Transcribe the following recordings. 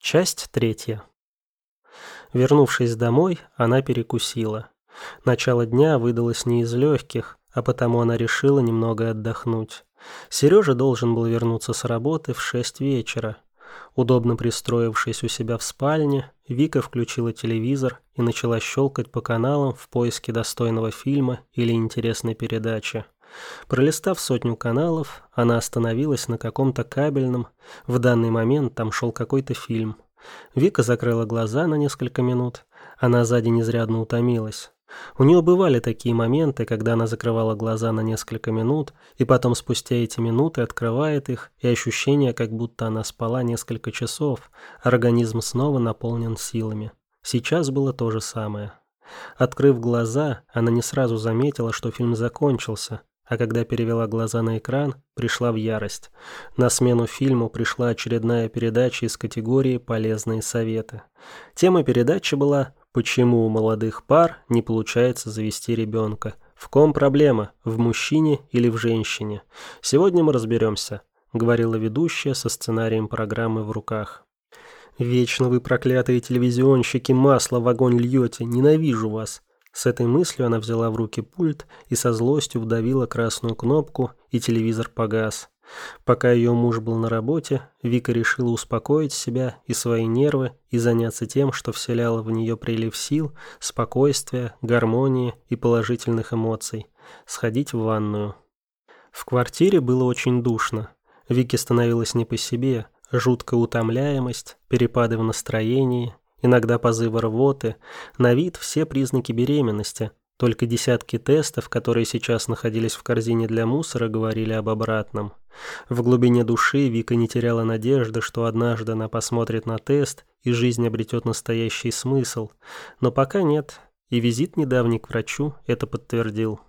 Часть третья. Вернувшись домой, она перекусила. Начало дня выдалось не из легких, а потому она решила немного отдохнуть. Сережа должен был вернуться с работы в 6 вечера. Удобно пристроившись у себя в спальне, Вика включила телевизор и начала щелкать по каналам в поиске достойного фильма или интересной передачи. Пролистав 100 каналов, она остановилась на каком-то кабельном. В данный момент там шел какой-то фильм. Вика закрыла глаза на несколько минут. Она за день изрядно утомилась. У нее бывали такие моменты, когда она закрывала глаза на несколько минут, и потом спустя эти минуты открывает их, и ощущение, как будто она спала несколько часов, организм снова наполнен силами. Сейчас было то же самое. Открыв глаза, она не сразу заметила, что фильм закончился, а когда перевела глаза на экран, пришла в ярость. На смену фильму пришла очередная передача из категории «Полезные советы». Тема передачи была «Почему у молодых пар не получается завести ребенка? В ком проблема? В мужчине или в женщине? Сегодня мы разберемся», — говорила ведущая со сценарием программы в руках. «Вечно вы, проклятые телевизионщики, масло в огонь льете, ненавижу вас». С этой мыслью она взяла в руки пульт и со злостью вдавила красную кнопку, и телевизор погас. Пока ее муж был на работе, Вика решила успокоить себя и свои нервы и заняться тем, что вселяло в нее прилив сил, спокойствия, гармонии и положительных эмоций – сходить в ванную. В квартире было очень душно. Вике становилось не по себе, жуткая утомляемость, перепады в настроении – иногда позывы рвоты, на вид все признаки беременности. Только десятки тестов, которые сейчас находились в корзине для мусора, говорили об обратном. В глубине души Вика не теряла надежды, что однажды она посмотрит на тест, и жизнь обретет настоящий смысл. Но пока нет, и визит недавний к врачу это подтвердил.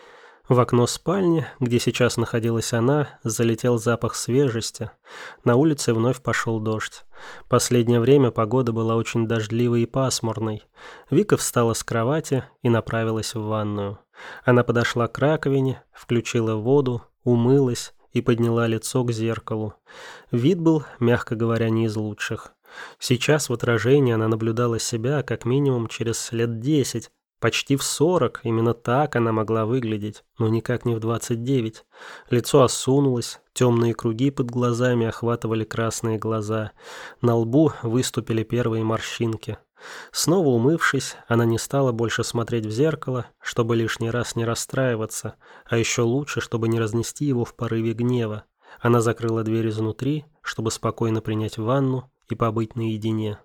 В окно спальни, где сейчас находилась она, залетел запах свежести. На улице вновь пошел дождь. Последнее время погода была очень дождливой и пасмурной. Вика встала с кровати и направилась в ванную. Она подошла к раковине, включила воду, умылась и подняла лицо к зеркалу. Вид был, мягко говоря, не из лучших. Сейчас в отражении она наблюдала себя как минимум через лет 10, почти в 40, именно так она могла выглядеть, но никак не в 29. Лицо осунулось, темные круги под глазами охватывали красные глаза, на лбу выступили первые морщинки. Снова умывшись, она не стала больше смотреть в зеркало, чтобы лишний раз не расстраиваться, а еще лучше, чтобы не разнести его в порыве гнева. Она закрыла дверь изнутри, чтобы спокойно принять ванну и побыть наедине.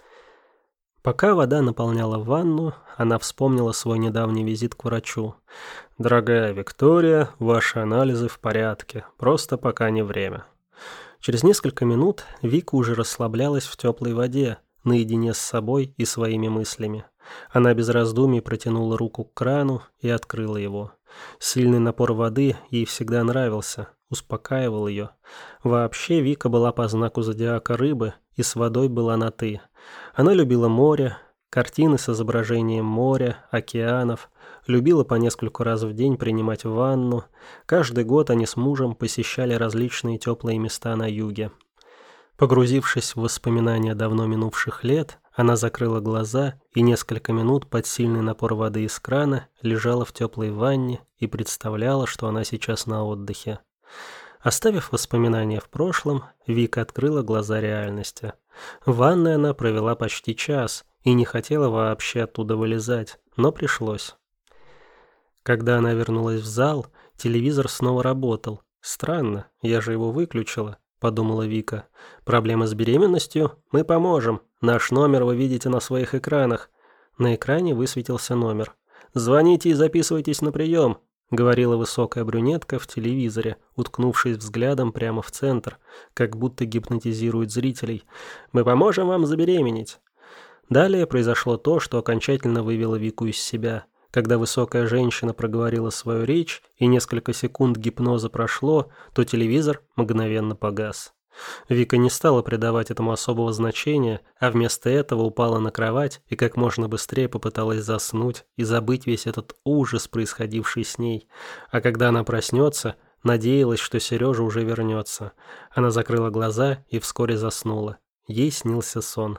Пока вода наполняла ванну, она вспомнила свой недавний визит к врачу. «Дорогая Виктория, ваши анализы в порядке, просто пока не время». Через несколько минут Вика уже расслаблялась в теплой воде, наедине с собой и своими мыслями. Она без раздумий протянула руку к крану и открыла его. Сильный напор воды ей всегда нравился, успокаивал ее. Вообще Вика была по знаку зодиака Рыбы и с водой была на «ты». Она любила море, картины с изображением моря, океанов, любила по нескольку раз в день принимать ванну. Каждый год они с мужем посещали различные теплые места на юге. Погрузившись в воспоминания давно минувших лет, она закрыла глаза и несколько минут под сильный напор воды из крана лежала в теплой ванне и представляла, что она сейчас на отдыхе. Оставив воспоминания в прошлом, Вика открыла глаза реальности. В ванной она провела почти час и не хотела вообще оттуда вылезать, но пришлось. Когда она вернулась в зал, телевизор снова работал. «Странно, я же его выключила», — подумала Вика. «Проблема с беременностью? Мы поможем. Наш номер вы видите на своих экранах». На экране высветился номер. «Звоните и записывайтесь на прием», — говорила высокая брюнетка в телевизоре, уткнувшись взглядом прямо в центр, как будто гипнотизирует зрителей. «Мы поможем вам забеременеть». Далее произошло то, что окончательно вывело Вику из себя. Когда высокая женщина проговорила свою речь и несколько секунд гипноза прошло, то телевизор мгновенно погас. Вика не стала придавать этому особого значения, а вместо этого упала на кровать и как можно быстрее попыталась заснуть и забыть весь этот ужас, происходивший с ней. А когда она проснется, надеялась, что Сережа уже вернется. Она закрыла глаза и вскоре заснула. ей снился сон.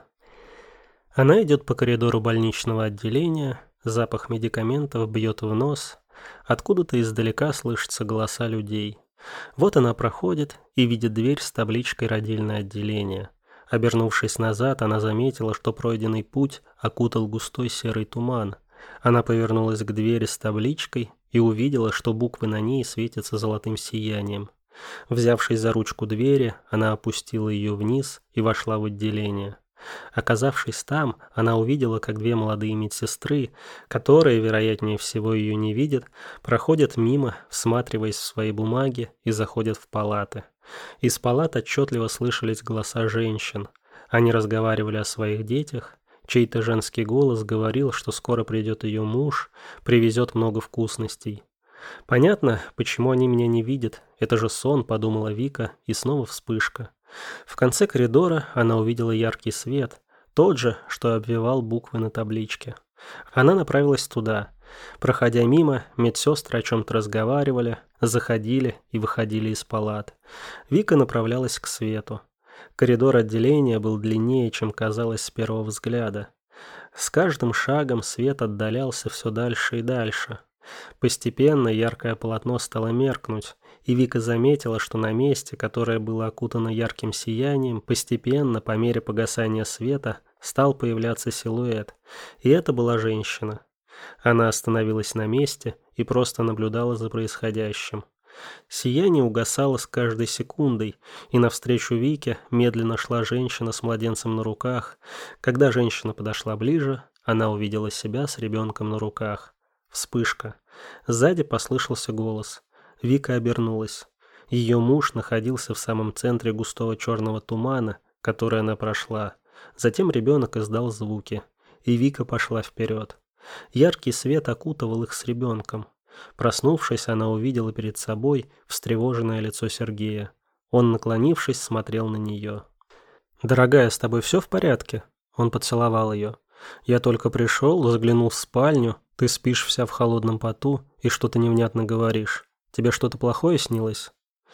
Она идет по коридору больничного отделения, запах медикаментов бьет в нос, откуда-то издалека слышатся голоса людей. Вот она проходит и видит дверь с табличкой «Родильное отделение». Обернувшись назад, она заметила, что пройденный путь окутал густой серый туман. Она повернулась к двери с табличкой и увидела, что буквы на ней светятся золотым сиянием. Взявшись за ручку двери, она опустила ее вниз и вошла в отделение. Оказавшись там, она увидела, как две молодые медсестры, которые, вероятнее всего, ее не видят, проходят мимо, всматриваясь в свои бумаги, и заходят в палаты. Из палат отчетливо слышались голоса женщин. Они разговаривали о своих детях. Чей-то женский голос говорил, что скоро придет ее муж, привезет много вкусностей. «Понятно, почему они меня не видят. Это же сон», — подумала Вика, и снова вспышка. В конце коридора она увидела яркий свет, тот же, что обвивал буквы на табличке. Она направилась туда. Проходя мимо, медсестры о чем-то разговаривали, заходили и выходили из палат. Вика направлялась к свету. Коридор отделения был длиннее, чем казалось с первого взгляда. С каждым шагом свет отдалялся все дальше и дальше. Постепенно яркое полотно стало меркнуть, и Вика заметила, что на месте, которое было окутано ярким сиянием, постепенно, по мере погасания света, стал появляться силуэт, и это была женщина. Она остановилась на месте и просто наблюдала за происходящим. Сияние угасало с каждой секундой, и навстречу Вике медленно шла женщина с младенцем на руках. Когда женщина подошла ближе, она увидела себя с ребенком на руках. Вспышка. Сзади послышался голос. Вика обернулась. Ее муж находился в самом центре густого черного тумана, который она прошла. Затем ребенок издал звуки, и Вика пошла вперед. Яркий свет окутывал их с ребенком. Проснувшись, она увидела перед собой встревоженное лицо Сергея. Он, наклонившись, смотрел на нее. «Дорогая, с тобой все в порядке?» Он поцеловал ее. «Я только пришел, заглянул в спальню. Ты спишь вся в холодном поту и что-то невнятно говоришь. Тебе что-то плохое снилось?»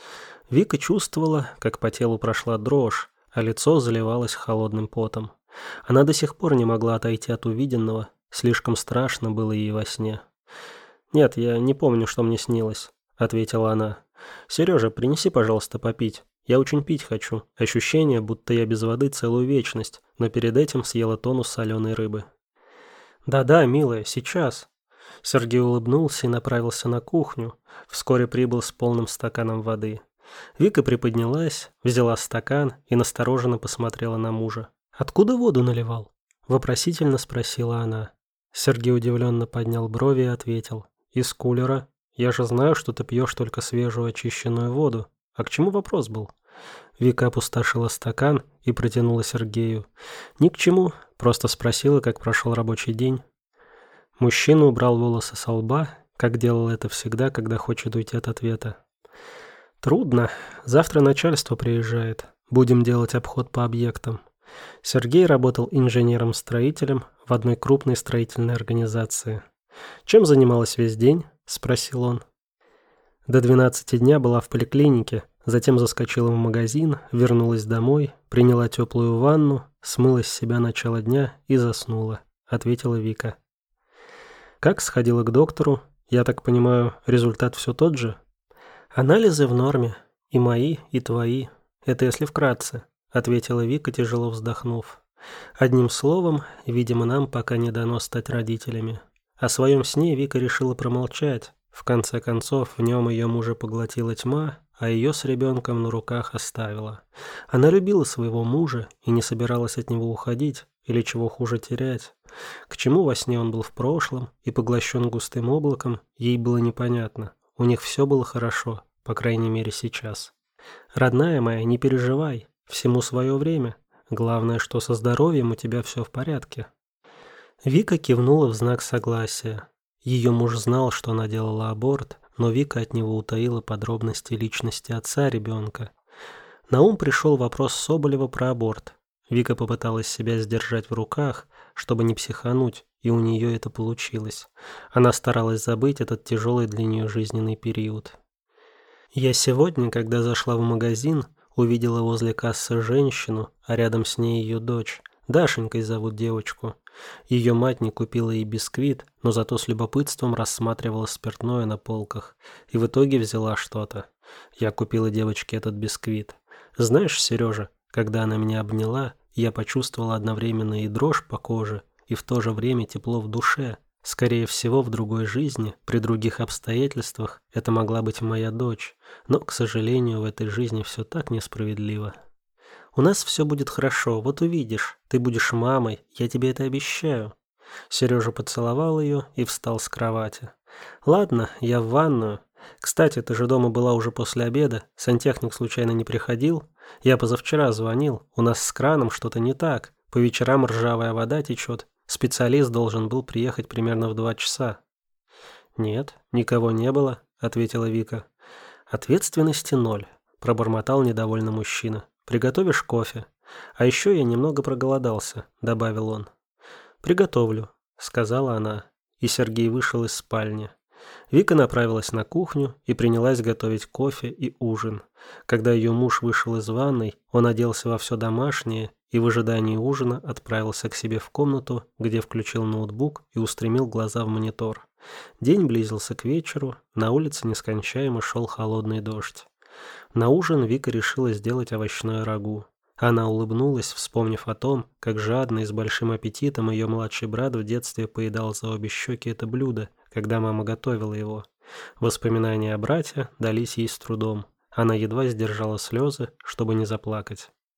Вика чувствовала, как по телу прошла дрожь, а лицо заливалось холодным потом. Она до сих пор не могла отойти от увиденного, слишком страшно было ей во сне. «Нет, я не помню, что мне снилось», — ответила она. «Сережа, принеси, пожалуйста, попить. Я очень пить хочу. Ощущение, будто я без воды целую вечность, но перед этим съела тонну соленой рыбы». «Да-да, милая, сейчас». Сергей улыбнулся и направился на кухню. Вскоре прибыл с полным стаканом воды. Вика приподнялась, взяла стакан и настороженно посмотрела на мужа. «Откуда воду наливал?» — вопросительно спросила она. Сергей удивленно поднял брови и ответил. «Из кулера. Я же знаю, что ты пьешь только свежую очищенную воду. А к чему вопрос был?» Вика опустошила стакан и протянула Сергею. «Ни к чему, просто спросила, как прошел рабочий день». Мужчина убрал волосы со лба, как делал это всегда, когда хочет уйти от ответа. «Трудно. Завтра начальство приезжает. Будем делать обход по объектам». Сергей работал инженером-строителем в одной крупной строительной организации. «Чем занималась весь день?» – спросил он. До 12 дня была в поликлинике, затем заскочила в магазин, вернулась домой, приняла теплую ванну, смыла с себя начало дня и заснула, ответила Вика. «Как сходила к доктору? Я так понимаю, результат все тот же?» «Анализы в норме. И мои, и твои. Это если вкратце», — ответила Вика, тяжело вздохнув. «Одним словом, видимо, нам пока не дано стать родителями». О своем сне Вика решила промолчать. В конце концов, в нем ее мужа поглотила тьма, а ее с ребенком на руках оставила. Она любила своего мужа и не собиралась от него уходить, или чего хуже терять. К чему во сне он был в прошлом и поглощен густым облаком, ей было непонятно. У них все было хорошо, по крайней мере сейчас. «Родная моя, не переживай, всему свое время. Главное, что со здоровьем у тебя все в порядке». Вика кивнула в знак согласия. Ее муж знал, что она делала аборт, но Вика от него утаила подробности личности отца ребенка. На ум пришел вопрос Соболева про аборт. Вика попыталась себя сдержать в руках, чтобы не психануть, и у нее это получилось. Она старалась забыть этот тяжелый для нее жизненный период. «Я сегодня, когда зашла в магазин, Увидела возле кассы женщину, а рядом с ней ее дочь. Дашенькой зовут девочку. Ее мать не купила ей бисквит, но зато с любопытством рассматривала спиртное на полках. И в итоге взяла что-то. Я купила девочке этот бисквит. Знаешь, Сережа, когда она меня обняла, я почувствовала одновременно и дрожь по коже, и в то же время тепло в душе. Скорее всего, в другой жизни, при других обстоятельствах, это могла быть моя дочь. Но, к сожалению, в этой жизни все так несправедливо. У нас все будет хорошо, вот увидишь. Ты будешь мамой, я тебе это обещаю. Сережа поцеловал ее и встал с кровати. Ладно, я в ванную. Кстати, ты же дома была уже после обеда. Сантехник случайно не приходил? Я позавчера звонил. У нас с краном что-то не так. По вечерам ржавая вода течет. Специалист должен был приехать примерно в 2 часа. «Нет, никого не было», — ответила Вика. «Ответственности 0», — пробормотал недовольно мужчина. «Приготовишь кофе? А еще я немного проголодался», — добавил он. «Приготовлю», — сказала она, и Сергей вышел из спальни. Вика направилась на кухню и принялась готовить кофе и ужин. Когда ее муж вышел из ванной, он оделся во все домашнее и в ожидании ужина отправился к себе в комнату, где включил ноутбук и устремил глаза в монитор. День близился к вечеру, на улице нескончаемо шел холодный дождь. На ужин Вика решила сделать овощное рагу. Она улыбнулась, вспомнив о том, как жадно и с большим аппетитом ее младший брат в детстве поедал за обе щеки это блюдо, когда мама готовила его. Воспоминания о брате дались ей с трудом. Она едва сдержала слезы, чтобы не заплакать.